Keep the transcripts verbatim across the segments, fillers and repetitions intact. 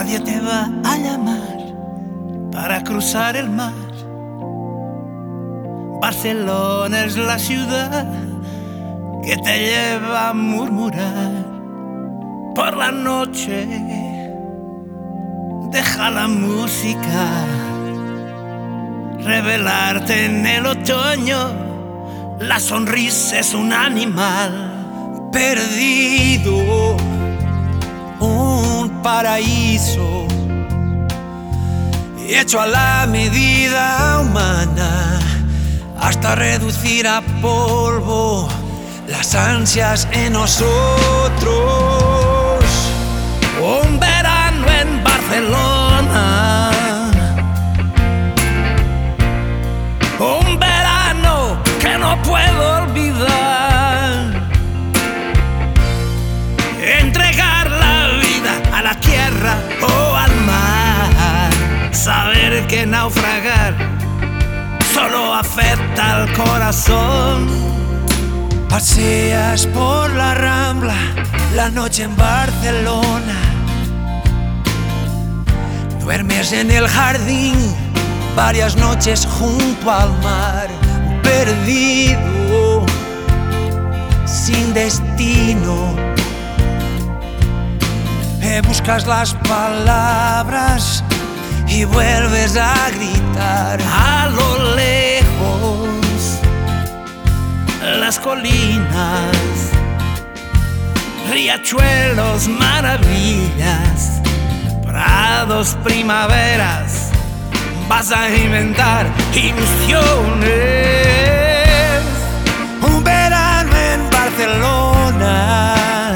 Nadie te va a llamar para cruzar el mar. Barcelona es la ciudad que te lleva a murmurar por la noche. Deja la música revelarte en el otoño. La sonrisa es un animal perdido, un paraíso hecho a la medida humana, hasta reducir a polvo las ansias en nosotros. Un verano en Barcelona, un verano que no puedo olvidar. Entregar la vida a la tierra o al mar, saber que naufragar solo afecta al corazón. Paseas por la Rambla la noche en Barcelona, duermes en el jardín varias noches junto al mar, perdido, sin destino. Eh, buscas las palabras y vuelves a gritar. A lo lejos, las colinas, riachuelos, maravillas, prados, primaveras. Vas a inventar ilusiones. Un verano en Barcelona,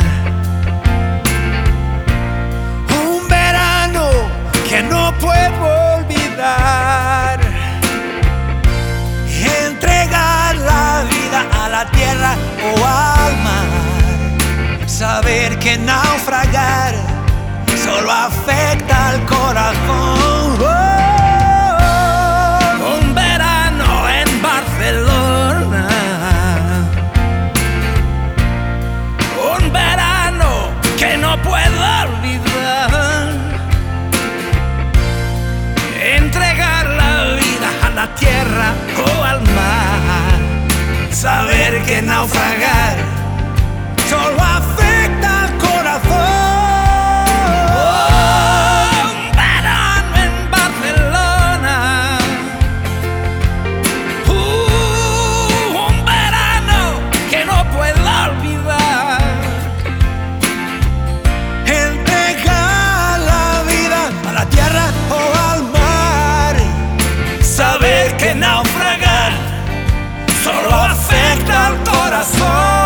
un verano que no puedo olvidar. Entregar la vida a la tierra o al mar, saber que naufragar solo afecta al corazón. Oh. Un verano en Barcelona, un verano que no puedo olvidar. Entregar la vida a la tierra o al mar, saber que naufragar solo afecta al corazón. Naufragar solo afecta al corazón.